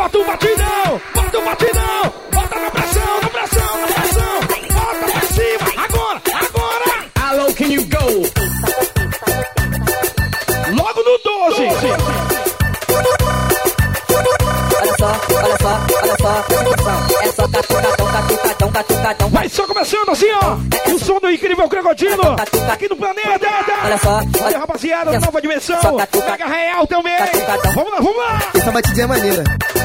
bota o batidão, bota o batidão, bota na pressão, na pressão, na pressão, bota pra cima, agora, agora. How low can you go? Logo no 12. Olha só, é só catucadão. Vai só começando assim, ó. O som do incrível Crocodilo aqui no planeta. Olha só, olha rapaziada, nova dimensão. Mega Real também. Vamos lá, vamos lá. Essa batidinha é maneira.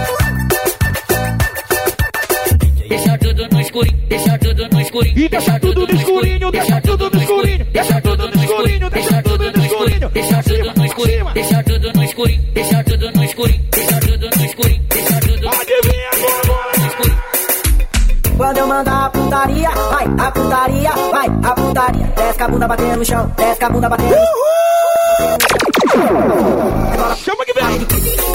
Deixa tudo no escurinho, deixa tudo no escurinho. E deixa tudo no escurinho, deixa tudo no escurinho, deixa tudo no escurinho, deixa tudo no escurinho, deixa tudo no escurinho, deixa tudo no escurinho, deixa tudo no escurinho, deixa tudo no escurinho, deixa tudo no escurinho. Adivinha agora. Quando eu mandar a putaria, vai, a putaria, vai, a putaria. Desce a bunda batendo no chão, desce a bunda batendo no chão. Chama que vem.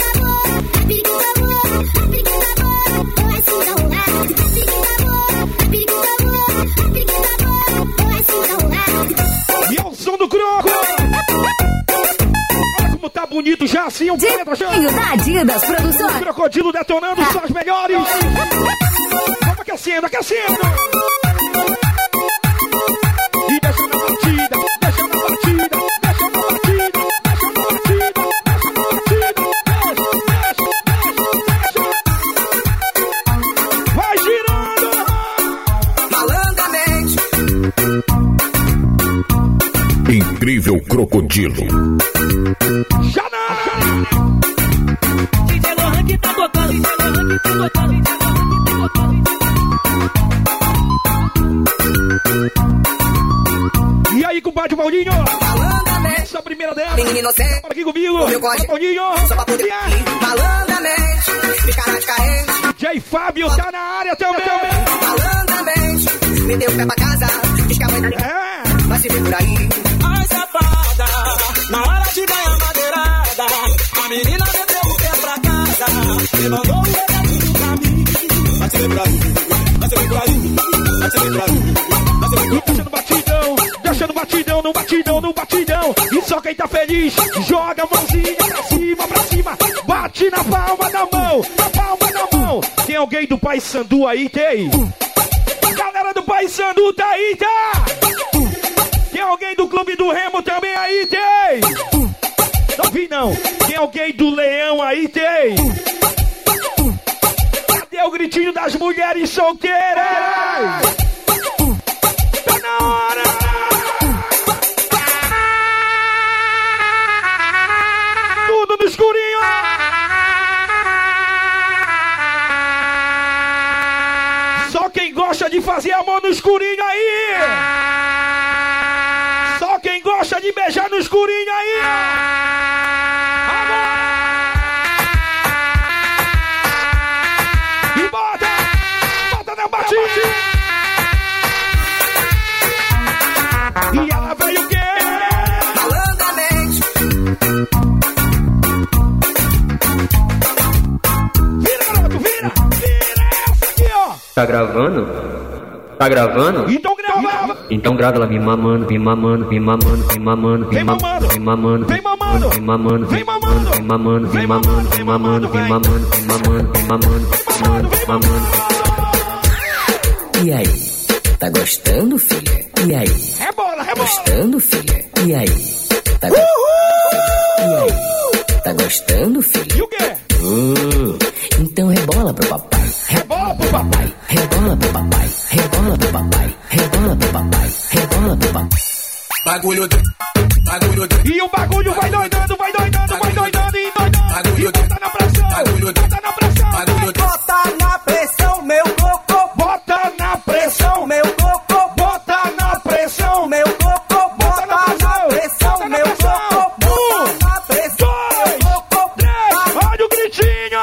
E é o som do Croco. Olha como tá bonito já assim, um planeta chão. Da Adidas Produções. O Crocodilo detonando só as melhores. Vamos aquecendo, aquecendo. E deixa na batida, deixa na batida, deixa na batida, deixa na batida, deixa na batida. Deixa. Vai girando. Malandramente. Incrível Crocodilo. Já não. DJ Lohan que tá tocando, DJ Lohan que tá tocando, DJ Lohan que tá tocando. E aí, compadre Paulinho? Essa primeira dela. Menino inocente. Fala aqui comigo. Paulinho. Só pra poder malandramente. Ficará de carente. DJ Fábio tá na área também. Malandramente. Meteu o pé pra casa. Diz que a mãe tá ligada. Vai se ver por aí. Ai, safada. Na hora de ganhar madeirada. A menina meteu o pé pra casa. E mandou um recadinho pra mim. Vai se ver por aí. Vai se ver por aí. Vai se ver por aí. Vai se ver por aí. Deixando batidão. Deixando batidão, no batidão, no batidão. E só quem tá feliz, joga a mãozinha pra cima. Bate na palma da mão, na palma da mão. Tem alguém do Paysandu aí, tem? Galera do Paysandu tá aí, tá? Tem alguém do Clube do Remo também aí, tem? Não vi não. Tem alguém do Leão aí, tem? Cadê o gritinho das mulheres solteiras? Tá na hora! Tudo no escurinho! Só quem gosta de fazer amor no escurinho aí! Só quem gosta de beijar no escurinho aí! Agora! E bota! Bota na batida! E ela veio o quê? Malandramente. Vira, garoto, vira! Vira essa aqui, ó! Tá gravando? Tá gravando? Então grava! Então grava ela me mamando, me mamando, me mamando, me mamando, me Vem mamando! me mamando, Vem mamando! me mamando, Vem mamando! me mamando, me mamando, me mamando, me mamando, me mamando, me mamando, me mamando. E aí? Tá gostando, filha? E aí? Rebola, rebola! Gostando, filha? E aí? Tá gostando? E aí? Tá gostando, filha? E o quê? Então rebola pro papai. Rebola pro papai! Rebola pro papai. Rebola pro papai. Rebola pro papai. Rebola pro papai. Bagulho do. E o bagulho vai doidando, vai doidando, vai doidando e doidando. E bota na pressão, bota na pressão. Bota na pressão, meu cocô. Bota na pressão, Meu cocô. bota na pressão. Meu cocô. Bota na pressão, meu cocô. Bota na pressão, meu cocô. Olha o gritinho.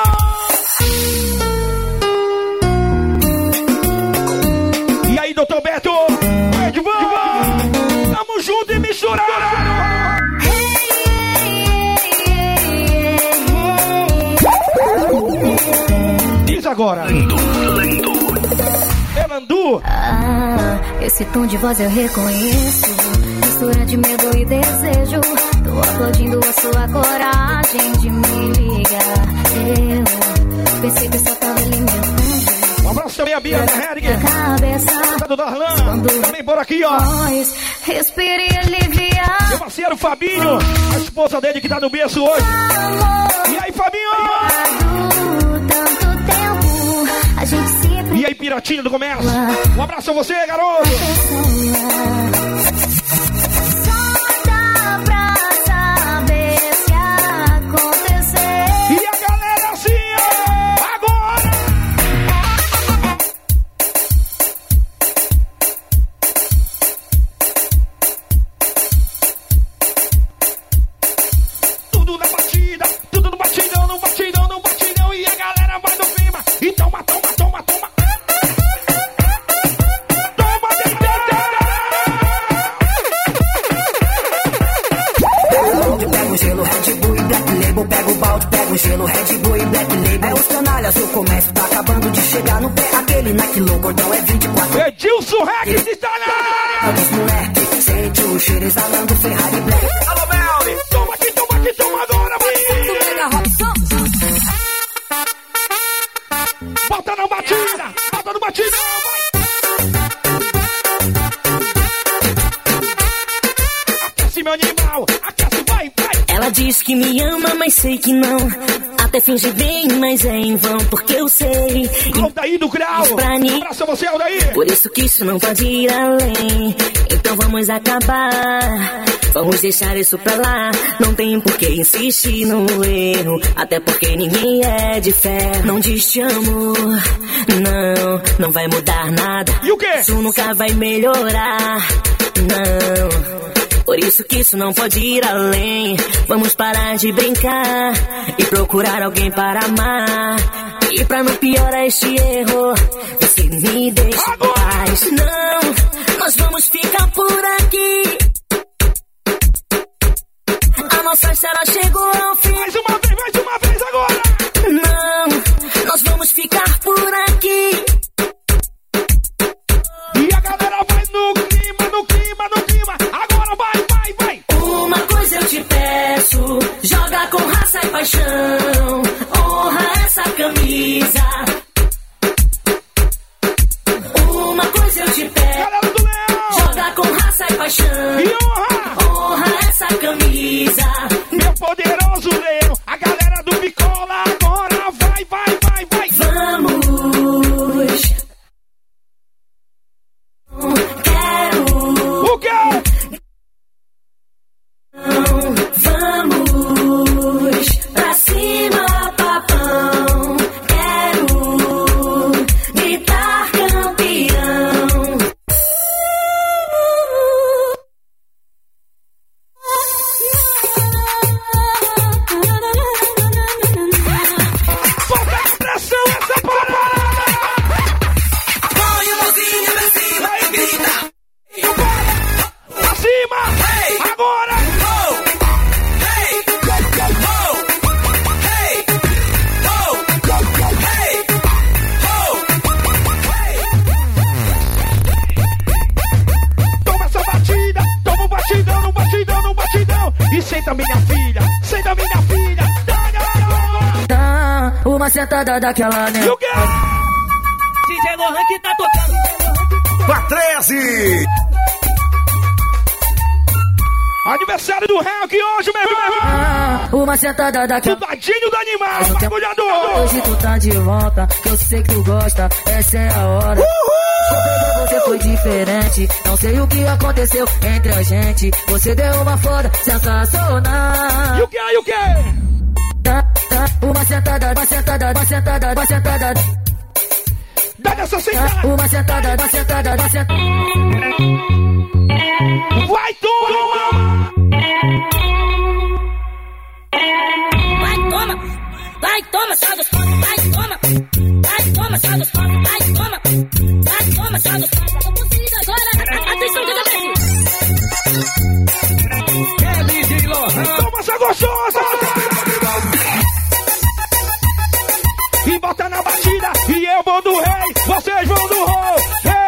E aí, doutor Beto? Edvan, tamo junto e misturado. Diz agora. Elandu. Ah, esse tom de voz eu reconheço. Mistura de medo e desejo. Tô aplaudindo a sua coragem de me ligar. perfeito, só tava alimentando. Um abraço também a Bia da Hering. Cabeça. Do Darlan. Também por aqui, ó. Respire e aliviar. Meu parceiro Fabinho. A esposa dele que tá no berço hoje. E aí, Fabinho? Tanto tempo. A gente sempre. E aí, Piratinho do Comércio. Um abraço a você, garoto. Gelo, Red Bull e Black Label. É os canalhas, o comércio tá acabando de chegar no pé. Aquele Nike Low, cordão é 24. Edilson Rex está na área. Os moleque, sente o cheiro exalando Ferrari Black. Alô, Melly, toma agora, vai. Bota na batida, bota no batidão, vai. Aquece, meu animal, aquece, vai. Ela diz que me ama, mas sei que não. Até finge bem, mas é em vão, porque eu sei. Aldaí do Grau, um abraço a você, Aldaí. Por isso que isso não pode ir além. Então vamos acabar. Vamos deixar isso pra lá. Não tem por que insistir no erro. Até porque ninguém é de fé. Não diz te amo. Não vai mudar nada. E o quê? Isso nunca vai melhorar. Não. Por isso que isso não pode ir além. Vamos parar de brincar e procurar alguém para amar. E pra não piorar este erro, você me deixa em paz. Não, nós vamos ficar por aqui. A nossa história chegou ao fim. Mais uma vez agora. Não, nós vamos ficar por aqui. E a galera vai no clima. Agora vai. Uma coisa eu te peço, joga com raça e paixão. Honra essa camisa. Uma coisa eu te peço, joga com raça e paixão. E honra essa camisa. Meu poderoso leão, a galera do Bicola agora vai. Vamos. Quero. O quê? Vamos pra cima, papão. Quero gritar campeão. Bota a pressão essa parada. Põe o mãozinho pra cima e grita. Pra cima. Agora. Toma essa batida. Toma um batidão no batidão. E senta minha filha. Dá uma sentada daquela, né? E o quê? DJ Lohan que tá tocando. Patrese! Aniversário do Rank hoje, meu irmão. Uma sentada daquela. Tudadinho do animal, mergulhador. Hoje tu tá de volta, que eu sei que tu gosta, essa é a hora. Você foi diferente, não sei o que aconteceu entre a gente. Você deu uma foda sensacional. E o quê? Uma sentada. Dá essa sentada. Uma sentada. Vai, toma! Vai, toma, sai dos pontos, vai, toma, sai dos pontos, vai, toma, sai dos pontos. Agora, atenção, DJ Lohan. Toma essa gostosa! E bota na batida, e eu vou do rei, vocês vão do roll.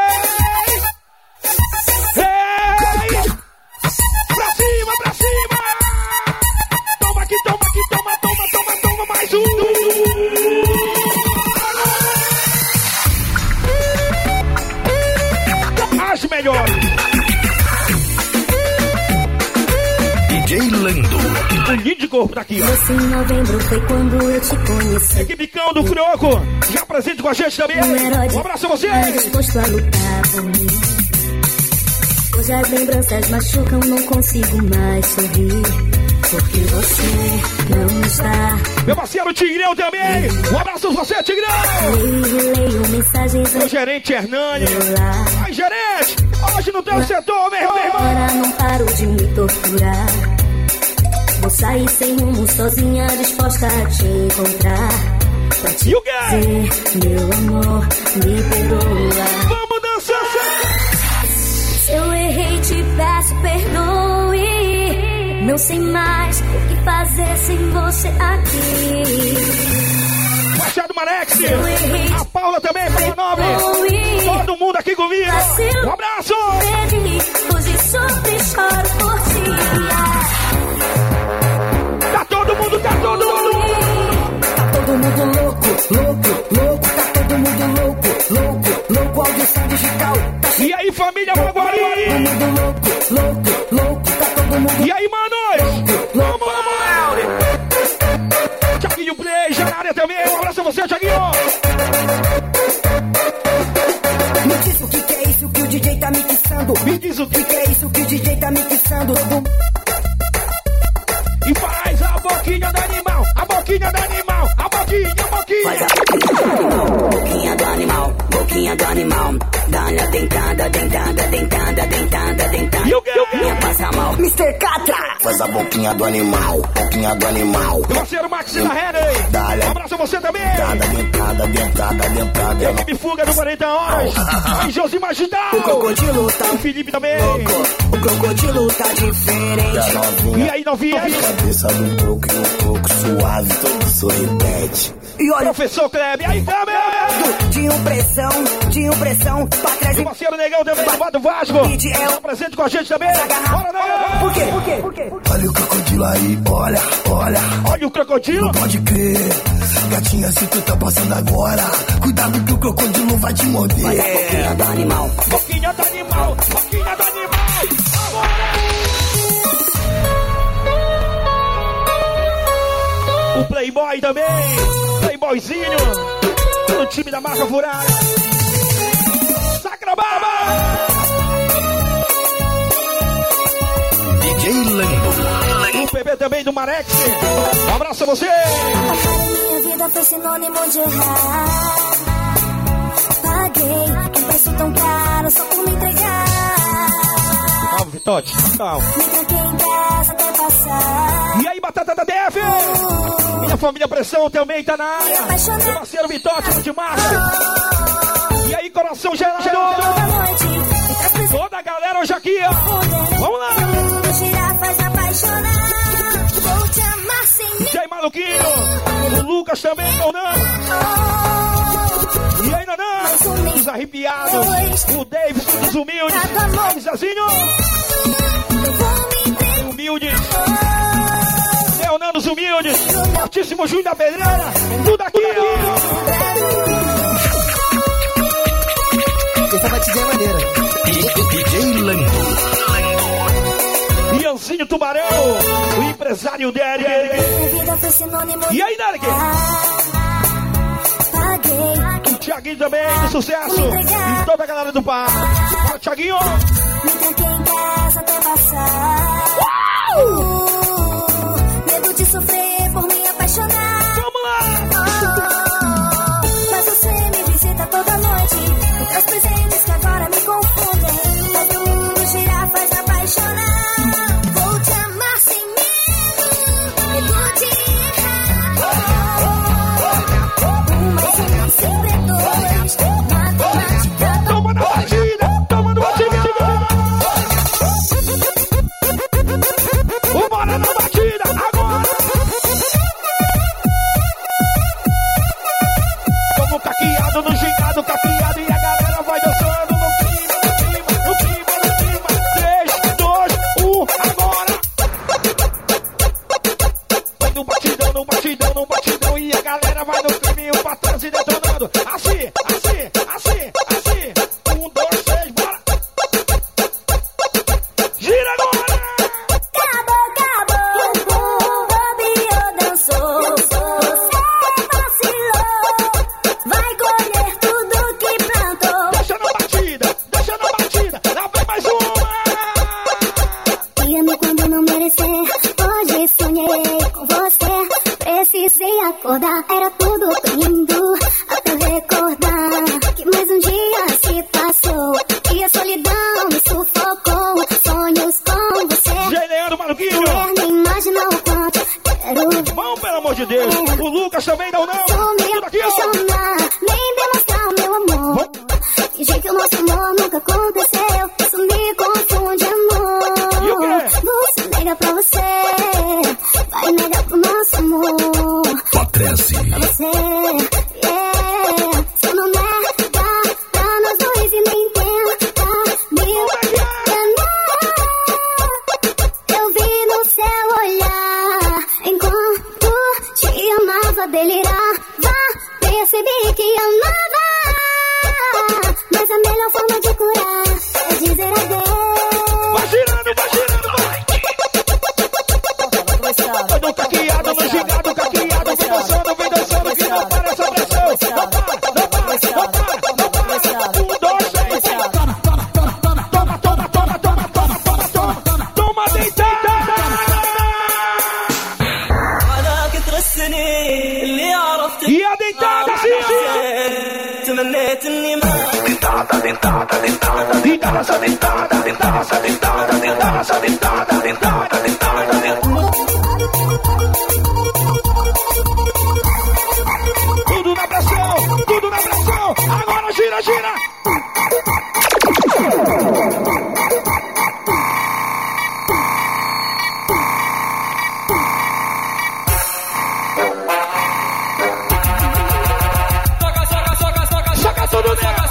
Hey! Pra cima! Toma aqui, toma mais um! melhor. DJ Lando. O lindo de corpo daqui, ó. Você em novembro foi quando eu te conheci. Equipe Cão do Crioco, já presente com a gente também. Um abraço a vocês. Disposto a lutar por mim. Hoje as lembranças machucam, não consigo mais sorrir. Porque você não está. Meu parceiro Tigrão também. Um abraço a você, Tigrão. Leio mensagens. O gerente Hernani. Ai, gerente, hoje no teu setor, meu irmão. Agora não paro de me torturar. Vou sair sem rumo, sozinha, disposta a te encontrar. Pra te dizer, meu amor, me perdoa. Vamos dançar! Se eu errei, te peço perdoe. Não sei mais o que fazer sem você aqui. Machado Marex, a Paula também, Paula Nobre. Todo mundo aqui comigo. Um abraço! Hoje sofro e choro por ti. Tá todo mundo. Tá todo mundo louco, tá todo mundo louco, audição digital. E aí, família Maguari? Todo mundo louco, tá todo mundo. E aí, manos? Vamos! Thiaguinho Play, já na área também. Um abraço a você, Thiaguinho. Me diz o que é isso que o DJ tá mixando. Me diz o que é isso que o DJ tá mixando. E faz a boquinha do animal, a boquinha do animal, a boquinha. Faz a boquinha do animal, boquinha do animal. Dá-lhe a dentada. E o quê? Minha passa mal. Mr. Catra. Faz a boquinha do animal. Meu parceiro Max da Henry. Um abraço a você também. Dentada. Eu que me fuga do 40 horas. E Josimar Gidal. O crocodilo tá o Felipe também. O crocodilo tá diferente. E aí, novinha? Cabeça um pouco suave, todo sorridente. E olha, professor Kleber. E aí, Kleber? Tinha pressão pra trás. Meu parceiro Negão também, do Vasco. Tá presente com a gente também. Bora, Negão. Por quê? Olha o crocodilo aí, olha. Olha o crocodilo. Não pode crer. Gatinha, se tu tá passando agora, cuidado que o crocodilo vai te morder. Vai a boquinha do animal. Boquinha do animal. O Playboy também. Playboyzinho. No time da marca furada. Sacrababa. DJ Lando. O PB também do Marex. Um abraço a você. Minha vida foi sinônimo de errar. Paguei um preço tão caro só por me entregar. Calma, Vitote. Calma. Me tranquei em casa até passar. E aí, Batata da DF? Minha família Pressão também tá na área. Meu parceiro Vitote, de março. E aí, coração gelado. Toda a galera hoje aqui, ó. Vamos lá. E aí, Maluquinho. O Lucas também, Nonão. E aí, Nanã. Os arrepiados. O David dos humildes. O Zezinho. Humildes. Leonardo dos humildes. Altíssimo Júlio da Pedreira. Tudo aqui, ó. Essa batidinha é maneira. DJ Lando. Ianzinho Tubarão, o empresário Derek. E aí, Derek? O Thiaguinho também, do sucesso. E toda a galera do par. Fala, Thiaguinho. Me tranquei em casa até passar. Medo de sofrer por me apaixonar. Vamos lá. Mas você me visita toda noite. Com teus presentes que agora me confundem. Todo mundo gira, faz apaixonar. Vou te amar sem medo. Medo de errar. Mais sempre é dois. Matemática. Toma na batida. Toma no batida. Bora na batida. Agora. Como caqueado no gingado, caqueado. E a galera vai dançar. Mas a melhor forma de curar é dizer adeus. Vai girando, vai. Vai no caqueado, no gigado, caqueado. Vem dançando, que não para essa pressão. Opa. 1, 2, 3, toma, deitada. E a deitada, sim. Tudo na pressão. Agora gira. Soca tudo nela.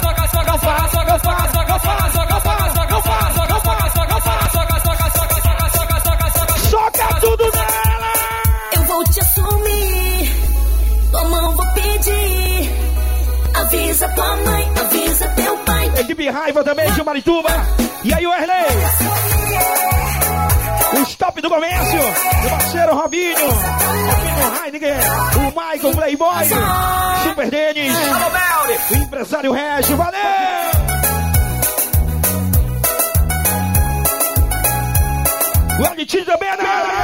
Soca tudo nela. Eu vou te assumir, tua mão vou pedir. Avisa tua mãe, avisa teu pai. Equipe Raiva também de Marituba. E aí, Wesley? O stop do comércio. O parceiro Robinho. O Heineken. O Michael Playboy. Super Denis. O empresário Régio. Valeu! O Alitinho também, né?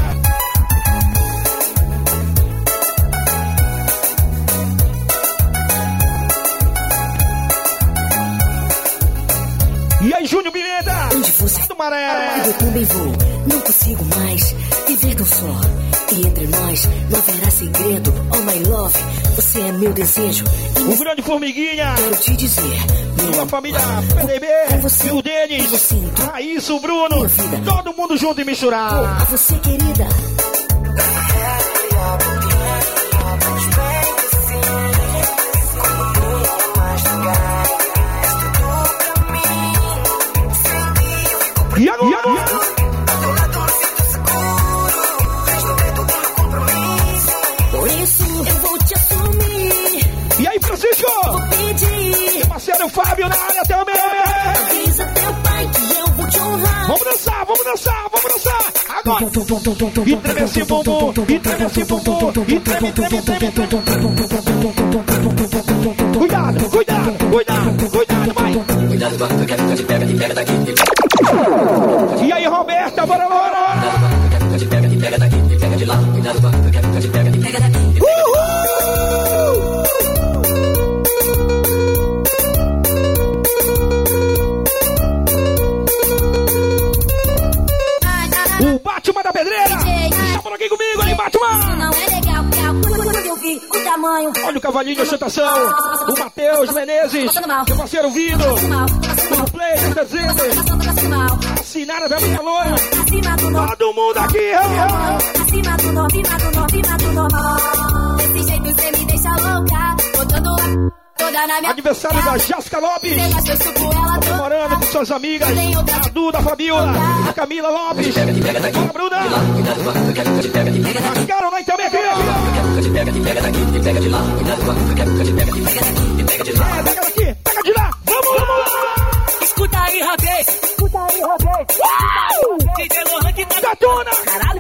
E aí, Júnior Pimenta? Onde você do Maré? Eu também vou, não consigo mais viver tão só. E entre nós não haverá segredo. Oh my love, você é meu desejo. O grande Formiguinha. Quero te dizer, Sua família PDB, e o Denis, Raíssa, o Bruno, todo mundo junto e misturado. A você, querida. E agora? Por isso eu vou te assumir. E aí, Francisco? Vou pedir. Meu parceiro Fábio na área também. Avisa teu pai que eu vou te honrar. Vamos dançar, vamos dançar, vamos dançar. Agora. E treme esse bumbum, e treme esse bumbum, e treme, treme, treme, treme. Cuidado, cuidado, cuidado, cuidado, vai. Cuidado, porque eu quero que te pega daqui. E aí, Roberta, bora, bora. Cuidado, porque eu quero que te pega daqui, te pega de lá. Cuidado, porque eu quero que te pega daqui. O Batman da Pedreira. Tá por aqui comigo, ali, Batman. Não é legal, quando eu vi o tamanho. Olha o cavalinho de ostentação. O Matheus Menezes. Meu parceiro Vido. O Play, o Dezembro. Assinaram a velha loira. Todo mundo aqui. Acima do normal. Desse jeito você me deixa louca. Botando toda na minha. Aniversário da Jéssica Lopes. Comemorando com suas amigas. A Duda, a Fabiola, a Camila Lopes. A Bruna. A Caroline também aqui. Pega daqui, pega de lá. Pega de lá. Vamos lá. Escuta aí, rapaz. DJ Lohan que tá Gatona. caralho.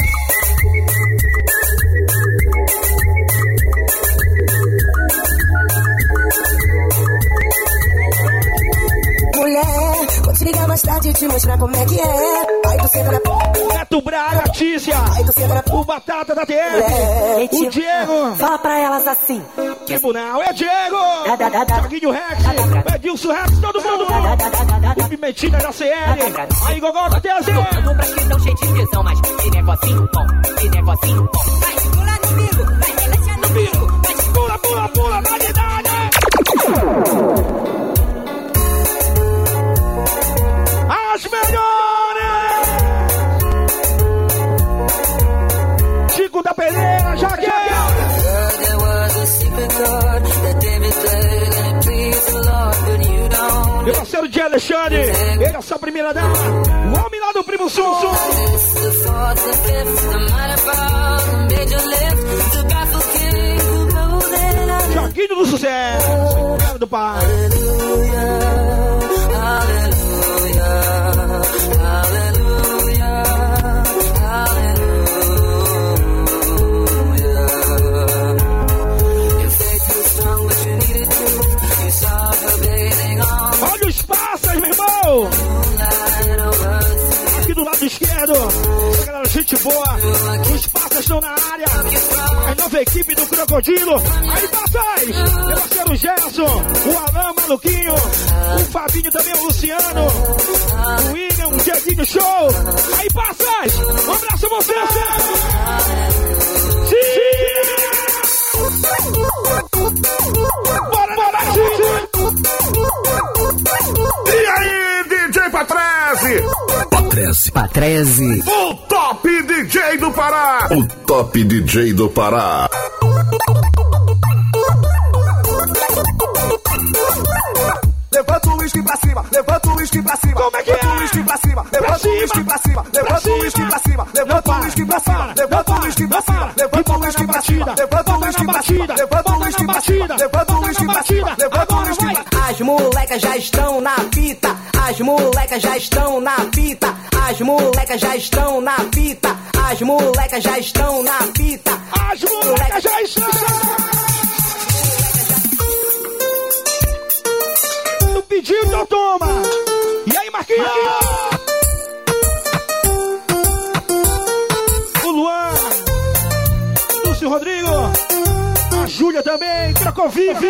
Mulher, vou te ligar mais tarde e te mostrar como é que é. Aí tu senta na Neto Braga, Tícia. O Batata da TR. O Diego. Fala pra elas assim. Tribunal é Diego. Thiaguinho Rex. Edilson Rex. Todo mundo. O Pimentinha da CL. Aí, Gogó da TZ. Vamos pra questão cheio de visão, mas que negocinho bom. Vai, segura comigo. Vai, relaxa no bico. Pula, na verdade. As melhores! Chico da Pereira, Jaqueira! Meu parceiro de Alexandre, ele é a sua primeira dama, o homem lá do Primo Sul. Joaquim do Sucesso, cara do pai. gente boa. Os passas estão na área. A nova equipe do Crocodilo. Aí, passais. Meu parceiro Gerson. O Alain Maluquinho. O Fabinho também, o Luciano. O William, o Dieguinho Show. Aí, passas. Um abraço a você. Sim. Bora, sim. E aí, DJ Patrese. O top DJ do Pará. O top DJ do Pará. Levanta o uísque pra cima, levanta o uísque pra cima. Como é que é? Levanta o uísque pra cima, levanta o uísque pra cima. Levanta o uísque pra cima, levanta o uísque pra cima. Levanta o uísque pra cima, levanta o uísque pra cima. Levanta o uísque pra cima, levanta o uísque pra cima. Levanta o uísque pra cima, levanta o uísque pra cima. As molecas já estão na fita. As molecas já estão na fita. As molecas já estão na fita. As molecas já estão na fita. As molecas já estão. Tu pediu, então toma. E aí, Marquinhos? O Luan. Lúcio Rodrigo. A Júlia também. Crocovive.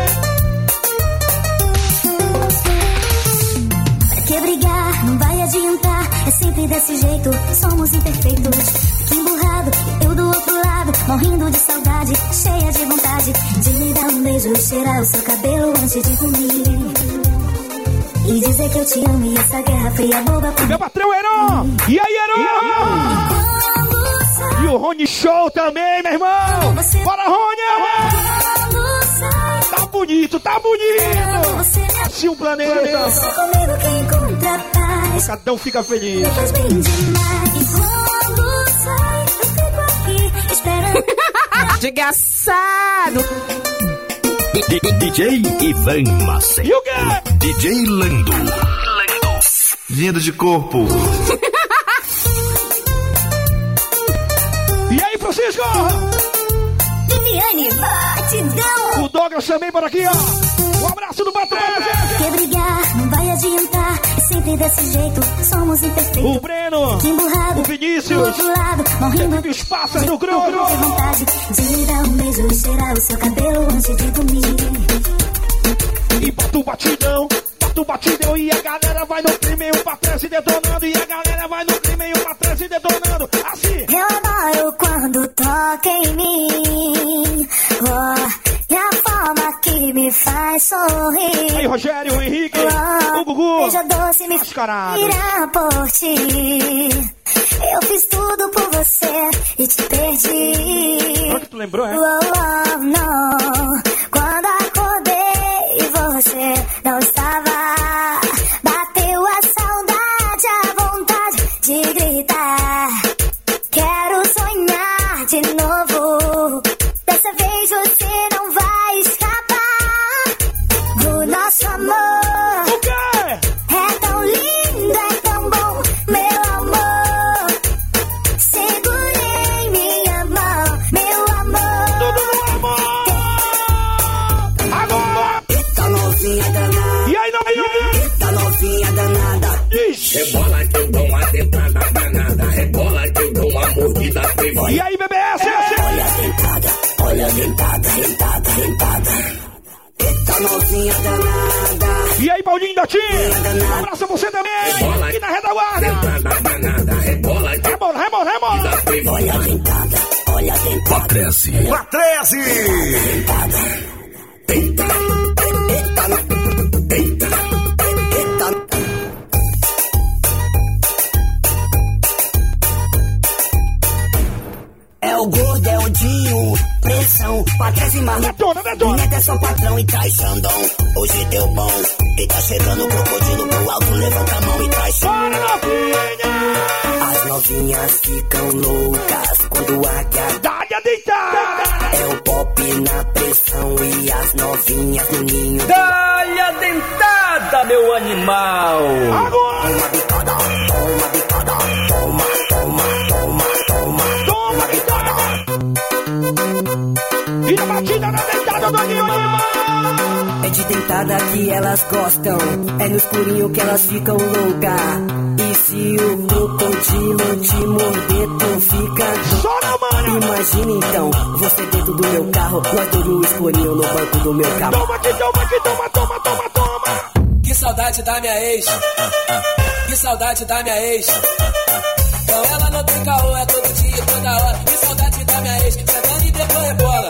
Que brigar não vai adiantar, é sempre desse jeito, somos imperfeitos. Que emburrado, eu do outro lado, morrendo de saudade, cheia de vontade de me dar um beijo e cheirar o seu cabelo antes de dormir. E dizer que eu te amo e essa guerra fria boba pra meu patrão Heron! E aí, Heron? E o Rony Show também, meu irmão! Bora, Rony! Tá bonito, tá bonito! Assim o planeta! Cada um fica feliz! Desgraçado! DJ Ivan Macedo. E o quê? DJ Lando. Vindo de corpo. E aí, Francisco? Viviane, batidão! O Douglas também por aqui, ó! Um abraço do Bato! Quer brigar, não vai adiantar, é sempre desse jeito, somos imperfeitos. O Breno! Que emburrado, o Vinícius! do outro lado, morrendo de os pássaros do grupo! De vontade de me dar um beijo e cheirar o seu cabelo antes de dormir. E bota o batidão e a galera vai no crime, o Patrese detonando. E a galera vai no crime, o Patrese detonando. Assim! Eu adoro quando toca em mim, oh, e a forma que me faz sorrir. Aí, Rogério, o Henrique, o Gugu, beijo doce me irá por ti. Eu fiz tudo por você e te perdi. Olha que tu lembrou, é? Não. Quando acordei você não estava. Bateu a saudade, a vontade de gritar. Quero sonhar de novo. Dessa vez você não vai escapar do nosso amor. O quê? É tão lindo, é tão bom, meu amor. Segurei minha mão, meu amor. Tudo no amor. Agora. Eita novinha danada. E aí, novinha? Eita novinha danada. Ixi. Rebola que eu dou uma tentada danada. Rebola que eu dou uma mordida privada. E aí, BBS? Olha a dentada. Eita novinha danada. E aí, Paulinho da Tim? Um abraço a você também. Aqui na retaguarda. Rebola. Olha a dentada. Patrese. Eita. É o gordo, é o Dinho, pressão, Patrese maluco. Vinheta é só patrão e traz Xandão. Hoje deu bom, e tá chegando o crocodilo pro alto, levanta a mão e traz Bora, novinha! As novinhas ficam loucas quando a gata Dá-lhe a deitada! é o pop na pressão e as novinhas no ninho. Dá-lhe a dentada, meu animal! Agora! Uma bicada, toma bicada, toma E a batida na deitada do animal! É de dentada que elas gostam, é no escurinho que elas ficam loucas. E se o crocodilo te morder, tu fica Chora, mano! Imagina então, você dentro do meu carro, nós dois no escurinho no banco do meu carro. Toma aqui, toma aqui, toma, toma, toma, toma! Que saudade da minha ex, que saudade da minha ex. Então ela não tem caô, é todo dia, toda hora. Que saudade da minha ex, sentando e depois rebola.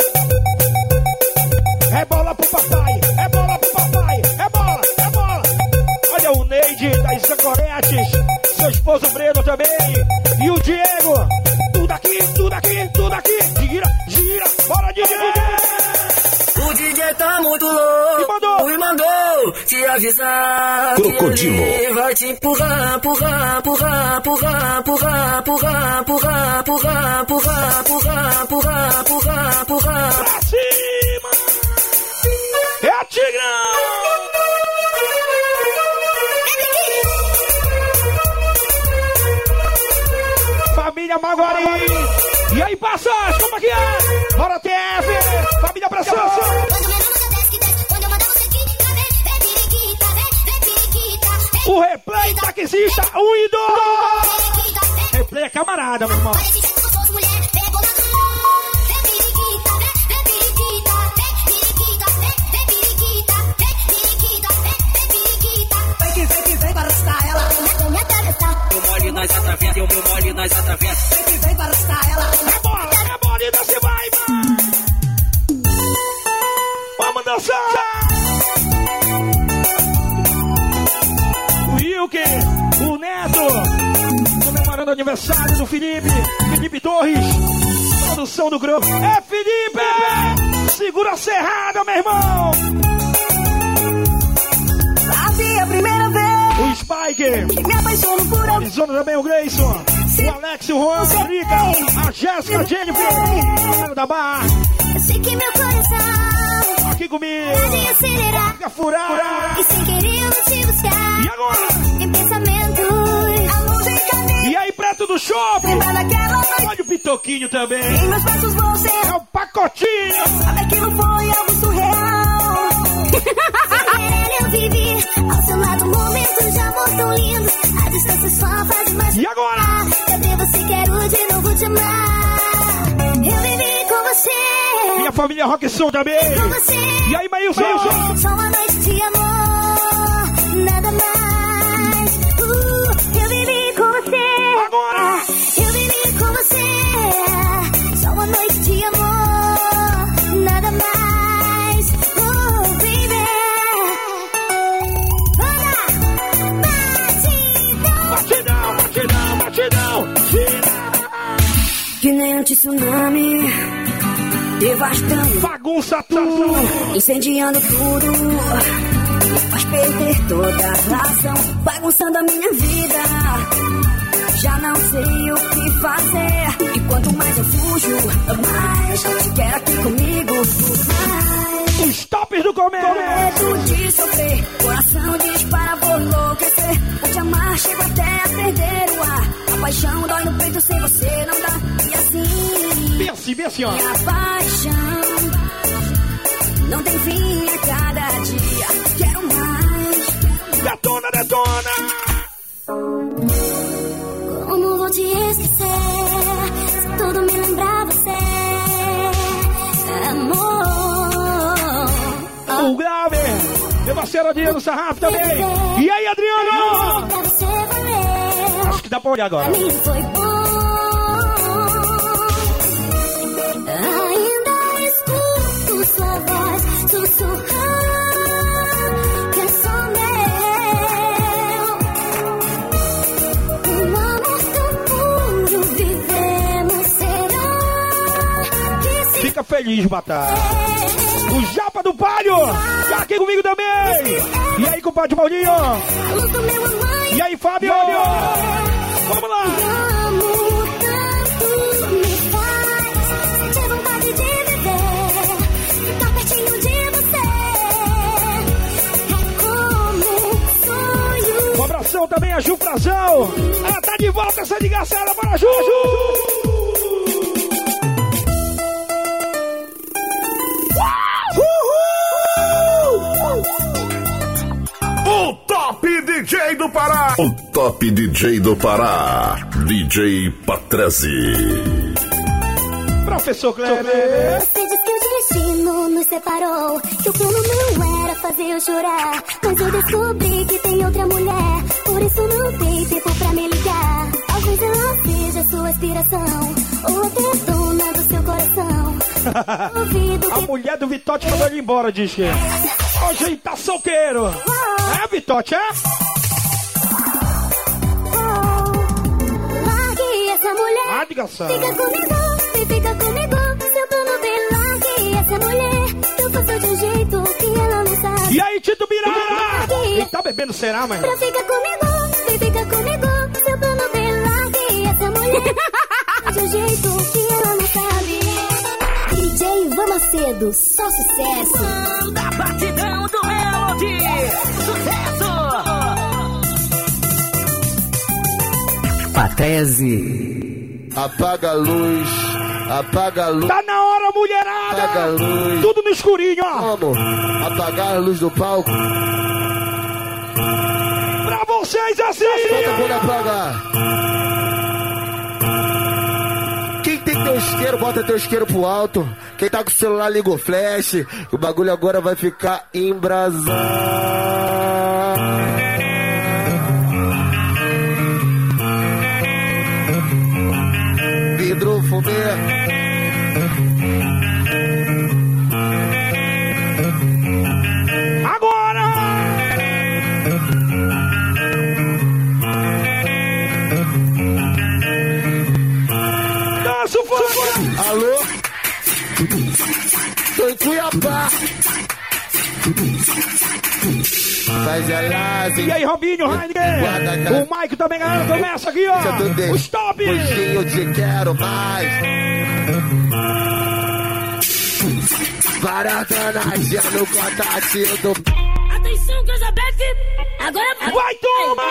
É bola pro papai, é bola pro papai, é bola, é bola. Olha o Neide das Zancoretes, seu esposo Breno também. E o Diego, tudo aqui, tudo aqui, tudo aqui. Gira, gira, bora DJ. O DJ tá muito louco, me mandou te avisar. Crocodilo. Que ele vai te empurrar, empurrar, empurrar, empurrar, empurrar, empurrar, empurrar, empurrar, empurrar, empurrar, empurrar, empurrar, empurrar. Pra cima! É a Tigrão! Família Maguari! E aí, passagem, como é que é? Bora, TF! Família Pressão! O replay taxista 1 e 2! Replay é camarada, meu irmão! Vem para arrastar ela. Eu mole, nós atravessa, eu meu mole, nós atravessa. Vem para arrastar ela. É bola, e você vai, mano! Vamos dançar! O Wilke, o Neto, comemorando o aniversário do Felipe Torres, produção do grupo. É Felipe! Segura a serrada, meu irmão! Sabe a primeira vez O Spike, me apaixono por alguém. Arizona também o Gleison, o Alex, o Juan, a Rica, a Jéssica, a Jennifer, da Barra. Eu sei que meu coração Aqui comigo, pode acelerar fica furado. e sem querer eu vou te buscar. E agora? Em pensamentos, a luz em caminho. E aí, preto do shopping? Lembra daquela noite Olha o pitoquinho também. em meus braços você. É o pacotinho. Sabe aquilo foi algo surreal. Sem querer eu vivi ao seu lado momentos de amor tão lindos. A distância só faz mais. E agora? Cadê você? Quero de novo te amar. Eu vivi com você. Minha família Rockson também. Com você. E aí, Maílson? Só uma noite de amor, nada mais. Eu vivi com você. Agora. Eu vivi com você. Só uma noite de amor, nada mais. Baby. Batidão, batidão, batidão. Que nem um tsunami, devastando, Bagunça tudo. incendiando tudo. Me faz perder toda a razão, bagunçando a minha vida. Já não sei o que fazer. E quanto mais eu fujo, mais te quero aqui comigo. Mais Os tops do comércio. medo de sofrer, coração dispara, vou enlouquecer. Vou te amar, chego até a perder o ar. A paixão dói no peito, sem você não dá. E assim, Bem assim, bem assim, ó. minha paixão não tem fim a cada dia. Quero mais. Detona, detona. Como vou te esquecer? Se tudo me lembrar você, amor. O Grave. Meu parceiro Adriano Sarrafo também. E aí, Adriano? Pra você valer. Acho que dá pra olhar agora. Pra mim foi bom. Ainda escuto sua voz sussurrar que é só meu. Um amor tão puro vivemos. Será que se Fica feliz, Batalha. O Japa do Palio. Tá aqui comigo também. E aí, compadre Maurinho? a luz do meu amor E aí, Fábio? Vamos lá. amo tanto me faz sentir vontade de viver, ficar pertinho de você. É como um sonho. Um abração também a Ju Frazão. Ela tá de volta, essa ligação. Bora, Ju! Uhul! Top DJ do Pará. O Top DJ do Pará. DJ Patrese. Professor Kleber. Você diz que o destino nos separou, que o plano não era fazer eu chorar, mas eu descobri que tem outra mulher, por isso não tem tempo pra me ligar. Talvez ela seja sua aspiração, ou até dona do seu coração. A mulher do Vitote mandou ele embora, diz que hoje ele tá solteiro. É, Vitote, é? Largue essa mulher. Ah, digação. Fica comigo, fica comigo. Seu plano bem, largue essa mulher. Eu faço de um jeito que ela não sabe. E aí, Tito Birara? Ele tá bebendo, será, mãe? Pra ficar comigo, fica comigo. Seu plano bem, largue essa mulher. De um jeito que ela não sabe. DJ Ivan Macedo, só sucesso. Da batidão do Melody, sucesso. Patrese. Apaga a luz, apaga a luz. Tá na hora, mulherada. Apaga a luz. Tudo no escurinho, ó. Vamos apagar a luz do palco. Pra vocês assim. Falta por apagar. Quem tem teu isqueiro, bota teu isqueiro pro alto. Quem tá com o celular, liga o flash. O bagulho agora vai ficar embrasado. Vidro fumê. Agora! Dança o fogo! Alô? Tô em Cuiabá. Faz a laje. E aí, Robinho, Heineken? O Mike também ganhando. Começa aqui, ó. O stop! Hoje eu te quero mais. Baratanagem no contatinho do... Atenção, Casabete. Agora vai, toma!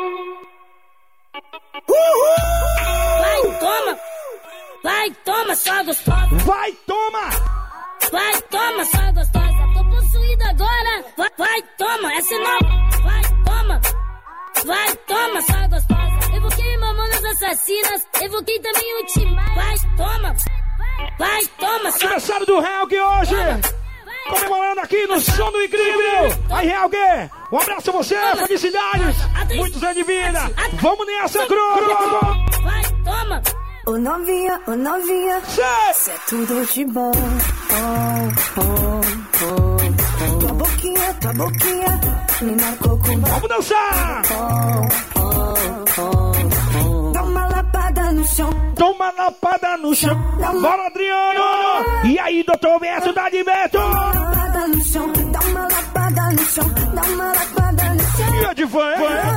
Vai, toma! Vai, toma, só gostosa! Vai, toma! Vai, toma, só gostosa! Tô possuída agora! Vai, toma, essa é nova! Vai, toma! Vai, toma, só gostosa! Evoquei mamonas assassinas, evoquei também o Timar! Vai, toma! Vai, toma, só... Aniversário do Helg hoje! Comemorando aqui no Som do Incrível! Aí, Helg! Um abraço a você! Felicidades! Muitos anos de vida! Vamos nessa, Croco! Vai, toma! Ô novinha, cê é tudo de bom. Tua boquinha me marcou com... Vamos dançar! Dá uma lapada no chão. Toma lapada no chão. Bora, Adriano! E aí, doutor Beto, da de Beto? Dá uma lapada no chão. Dá uma lapada no chão. Dá uma lapada no chão. E a de fã,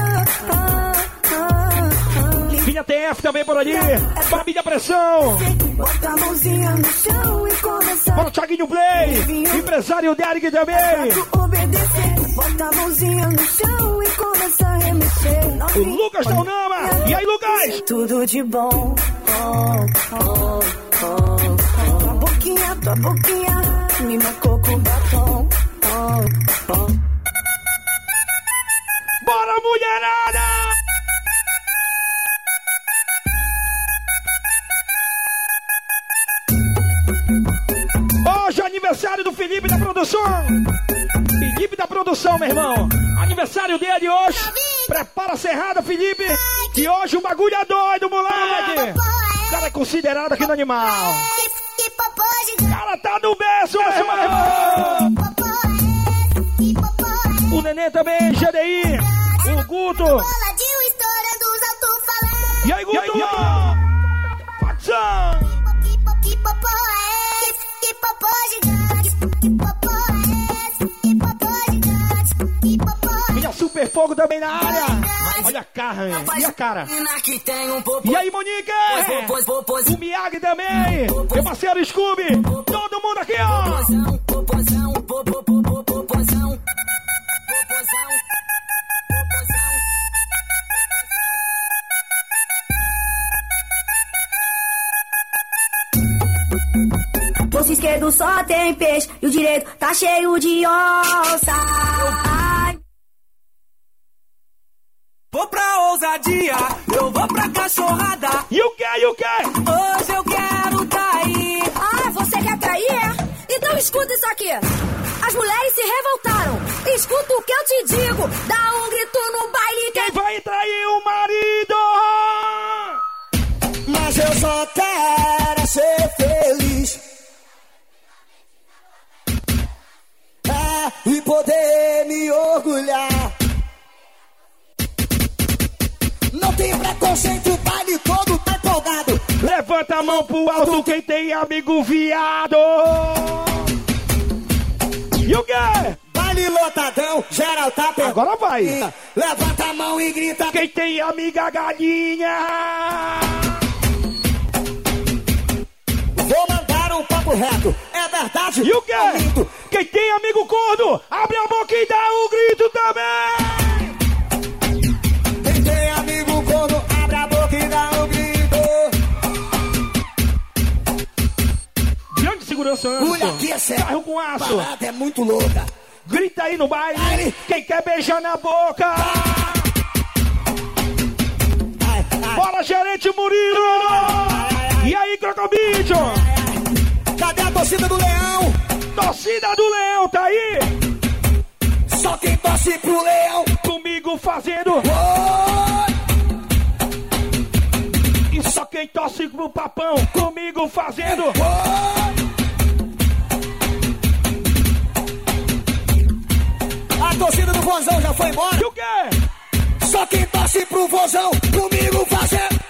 Minha TF também por ali. Família Pressão. Bota a mãozinha no chão e começa. Bora, Thiaguinho Play. Empresário Derek também. Bota a mãozinha no chão e começa a remexer. O Lucas Taunama. E aí, Lucas? Tudo de bom. Tua boquinha me marcou com batom. Bora, mulherada! Hoje é aniversário do Felipe da produção. Felipe da produção, meu irmão. Aniversário dele hoje. Prepara a serrada, Felipe. Que hoje o bagulho é doido, moleque. O cara é considerado aqui no animal. O cara tá no berço, meu irmão. O Nenê também, GDI. O Guto. E aí, Guto? Facção. Minha Super Fogo também na área. Olha a cara, e a cara. E aí, Monique? O Miyagi também. Meu parceiro Scooby. Todo mundo aqui, ó. Bolso esquerdo só tem peixe e o direito tá cheio de onça. Ai. ousadia, eu vou pra cachorrada. E o quê? Hoje eu quero trair. Ah, você quer trair, é? Então escuta isso aqui. As mulheres se revoltaram. Escuta o que eu te digo. Dá um grito no baile. Quem vai trair o marido? Mas eu só quero ser feliz. E poder me orgulhar. Não tem preconceito, o baile todo tá empolgado. Levanta a mão pro alto quem tem amigo viado. E o quê? Baile lotadão, geral tá perdendo. Agora vai. Levanta a mão e grita. Quem tem amiga galinha. Vou mandar um papo reto, é verdade? E o quê? Quem tem amigo corno, abre a boca e dá um grito também. Quem tem amigo corno, abre a boca e dá um grito. Diante de segurança, Olha aqui, é sério. carro com aço. Parada é muito louca. Grita aí no baile. Quem quer beijar na boca. Bora, gerente Murilo. E aí, Crocobídio? Cadê a torcida do Leão? Torcida do Leão, tá aí? Só quem torce pro Leão. Comigo fazendo. E só quem torce pro Papão. Comigo fazendo. A torcida do Vozão já foi embora. E o quê? Só quem torce pro Vozão. Comigo fazendo.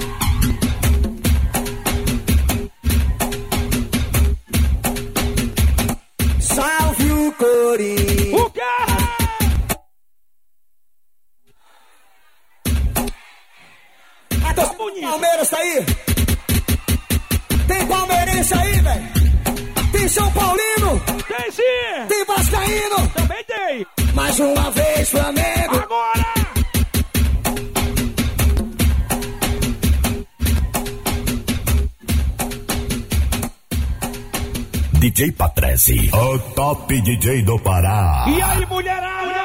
Salve o Corinthians. O quê? A torcida do Palmeiras tá aí? Tem palmeirense aí, velho? Tem São Paulino? Tem sim! Tem vascaíno? Também tem! Mais uma vez, Flamengo! Agora! DJ Patrese, o top DJ do Pará. E aí, mulherada?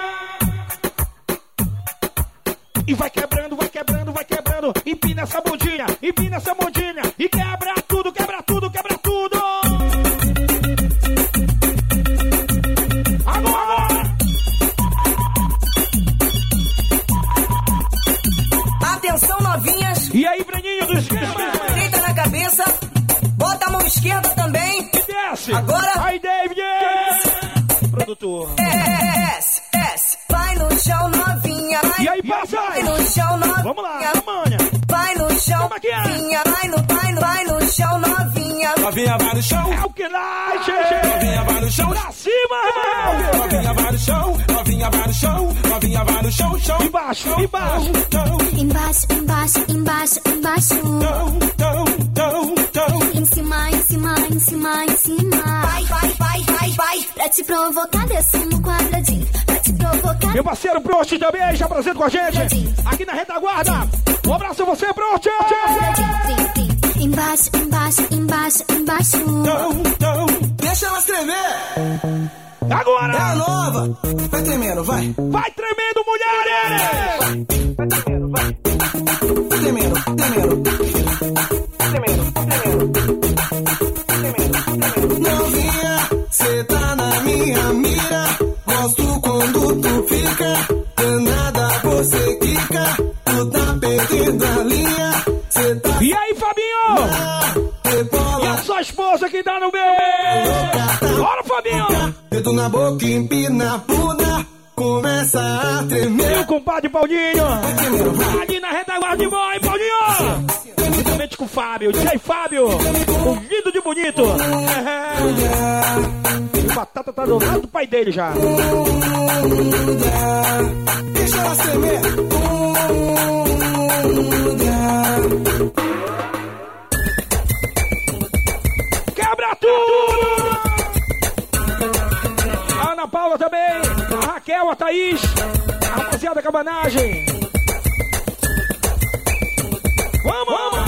E vai quebrando, vai quebrando, vai quebrando. Empina essa bundinha, empina essa bundinha. E quebra tudo, quebra tudo, quebra tudo. Agora! Atenção, novinhas. E aí, Breninho do esquema? Direita na cabeça. Bota a mão esquerda também. E desce. Agora. Aí, David. Produtor. Desce. Vai no chão, novinha. E aí, passa. Vai no chão, novinha. Vamos lá, manha. Vai no chão, como é que é? novinha. Vai no chão, novinha. Novinha vai no chão. É o que lá, Xexê. Novinha vai no chão. Pra cima, irmão. Novinha vai no chão. Novinha vai no chão. Novinha vai no chão, chão. Embaixo, embaixo. Embaixo, embaixo, embaixo, embaixo. Em cima, em cima, em cima, em cima. Vai. Pra te provocar, desce no quadradinho. Pra te provocar. Meu parceiro Prost também já apresenta com a gente. Aqui na retaguarda. Um abraço a você, Prost. Embaixo, embaixo, embaixo, embaixo. Deixa elas tremer. Agora. É a nova. Vai tremendo, vai. Vai tremendo, mulheres. Vai tremendo, vai. Vai tremendo, novinha, cê tá na minha mira. Gosto quando tu fica. Danada você quica. Tu tá perdendo a linha. Cê tá. E aí, Fabinho? E a sua esposa que tá no meio. Bora, Fabinho. Dedo na boca, empina a bunda. Começa a tremer. E o compadre Paulinho. Ali na retaguarda de boy, Paulinho. Juntamente com o Fábio, DJ Fábio. O lindo de bonito. E o Batata tá do lado do pai dele já. Deixa ela tremer. Quebra tudo. A Ana Paula também. A Raquel, a Thaís. A rapaziada Cabanagem. Vamos!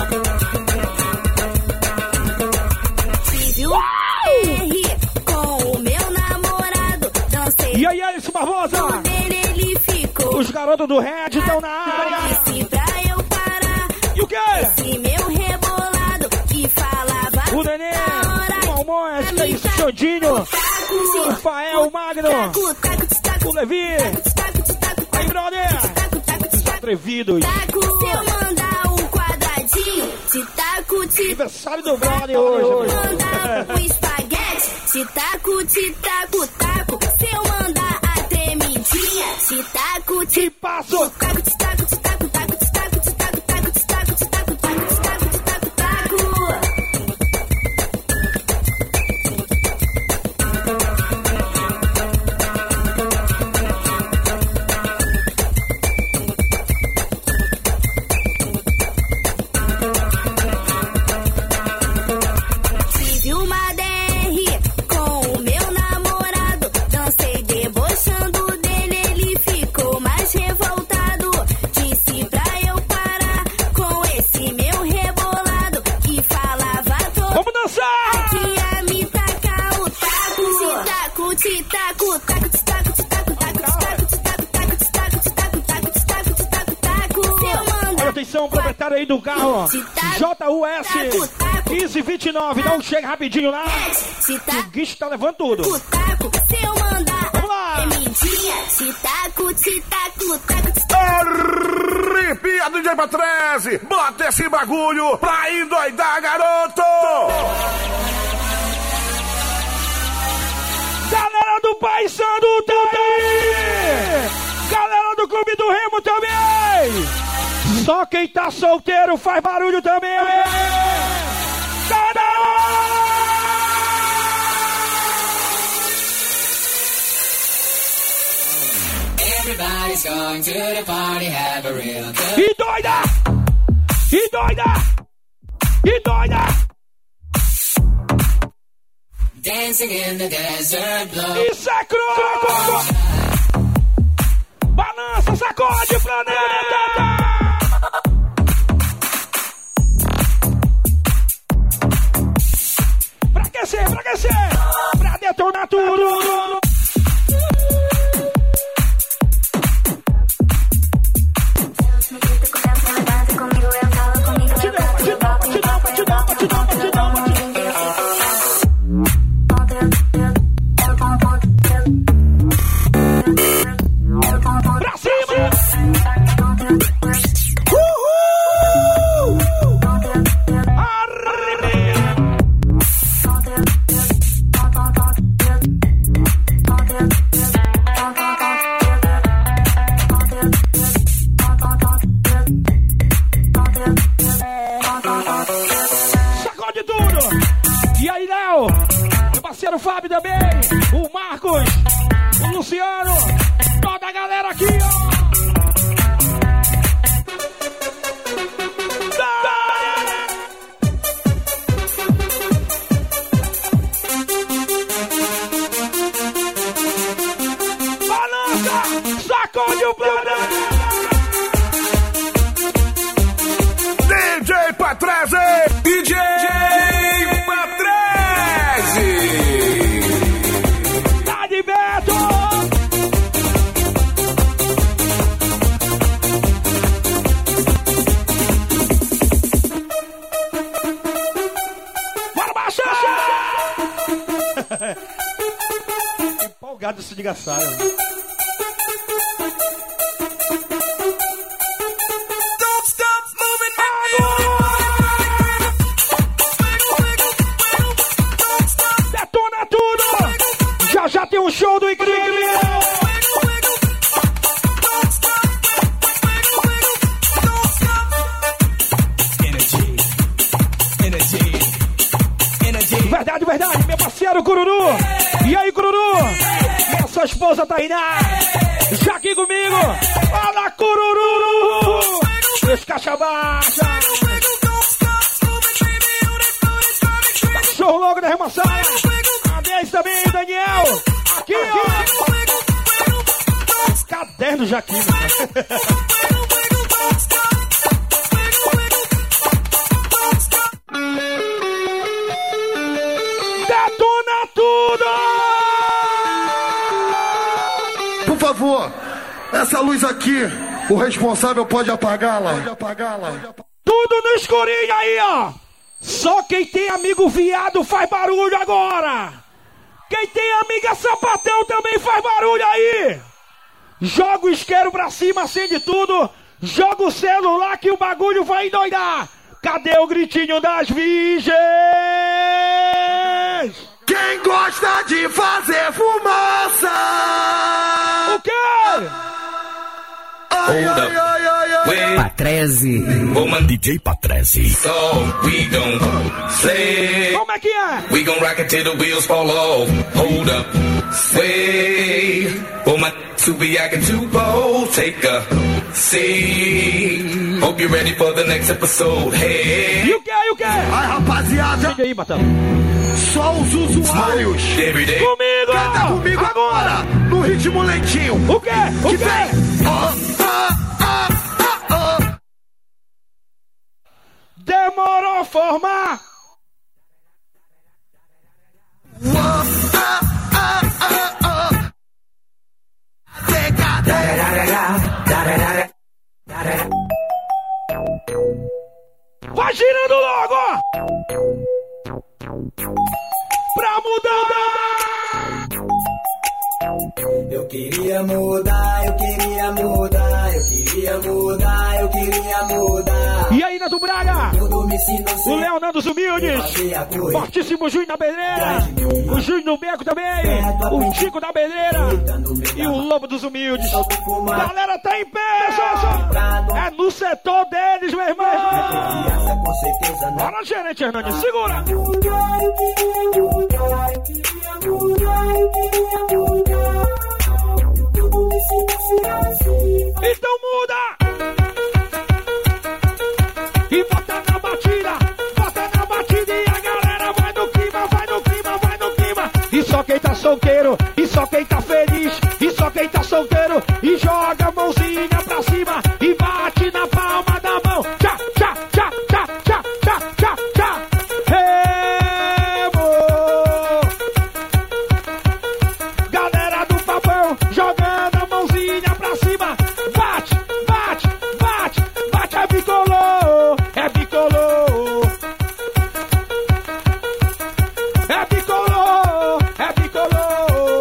Com o meu namorado, dancei. E aí, Alisson Barbosa? Ele ficou. Os garotos do Red estão na área. Disse pra eu parar. E o quê? Esse meu rebolado que falava. O Nenê, o Almoço, o Xandinho, o Fael, o Magno, o Levi. Aí, brother. Os atrevidos. Se eu mandar um quadradinho, te taco. Aniversário do brother hoje. Mandar um espaguete, te taco. Se eu mandar a tremidinha, te taco. Te passo. Tive uma DR com o meu namorado. Dancei debochando dele, ele ficou mais revoltado. Disse pra eu parar com esse meu rebolado que falava todo. Vamos dançar! Que ia me tacar o taco. Te taco, taco, te taco, te taco, taco, te taco, te taco, taco, te taco, te taco, taco, te taco, te taco, taco. Se eu mandar. Olha, atenção, proprietário aí do carro, ó. JUS 1529, dá um chega rapidinho lá. O guicho tá levando tudo. Se eu mandar. Vamos lá! Te taco, taco. Arrepia, DJ Patrese! Bota esse bagulho pra endoidar, garoto! Galera do Paysandu também! Galera do Clube do Remo também! Só quem tá solteiro faz barulho também! Everybody's going to the party, have a real good. E doida! E doida! E doida! Dancing in the desert blow. Isso é croco! Balança, sacode, planeta! Pra aquecer! Pra detonar tudo! Pra cima! Uhul! Arrebia! Sacode tudo! E aí, Léo? Meu parceiro Fábio também! O Marcos! O Luciano! Toda a galera aqui, ó! Balança! Sacode o planeta! DJ Patrese! DJ Patrese! Tá de Beto! Bora baixar! Empolgado esse desgraçado. Detona tudo! Já tem um show do Incrível! Verdade, meu parceiro Cururu! E aí, Cururu? Nossa esposa Tainá! Já aqui comigo! Fala, Cururu! Esse caixa baixa! Cachorro logo da Remaçada! Adeus também, Daniel! Aqui, ó! Caderno já aqui, Por favor, Essa luz aqui, o responsável pode apagá-la. Tudo no escurinho aí, ó. Só quem tem amigo viado faz barulho agora. Quem tem amiga sapatão também faz barulho aí. Joga o isqueiro pra cima, acende tudo. Joga o celular que o bagulho vai endoidar. Cadê o gritinho das virgens? Quem gosta de fazer fumaça? O quê? Patrese. DJ Patrese. So we gon' say. Como é que é? We gon' rock it till the wheels fall off. Hold up. Sway. Oh my to be acting too bold. Take a seat. Hope you're ready for the next episode. Hey. E o que? Ai, rapaziada. Chega aí, Batão. Só os usuários. Comigo. Canta comigo agora. No ritmo lentinho. O quê? Que vem. Demorou a formar. Vai girando logo. Pra mudar. Eu queria mudar, eu queria mudar, eu queria mudar, eu queria mudar. E aí, Nato Braga? Tudo me ensinou O Leonardo dos Humildes. Fortíssimo Júnior da Pedreira. O Júnior do Beco também. O Chico da Pedreira. E o Lobo dos Humildes. Galera, tá em pé. É no setor deles, meu irmão. Bora, gerente Hernani, segura. Então muda! E bota na batida e a galera vai no clima, vai no clima, vai no clima. E só quem tá solteiro, e só quem tá feliz, e só quem tá solteiro, e joga a mãozinha pra cima, e bate na palma da mão. Tchá, tchá, tchá, tchá, tchá, tchá, tchá, tchá. Galera do papão, jogando a mãozinha pra cima. Bate, bate, bate, bate, é bicolor, é bicolor. É bicolor, é bicolor.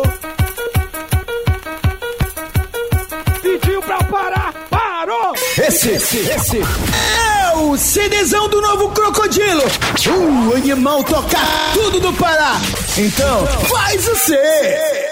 Pediu pra parar, parou. Esse é o CDzão do novo Crocodilo. O animal toca tudo do Pará. Então faz o C.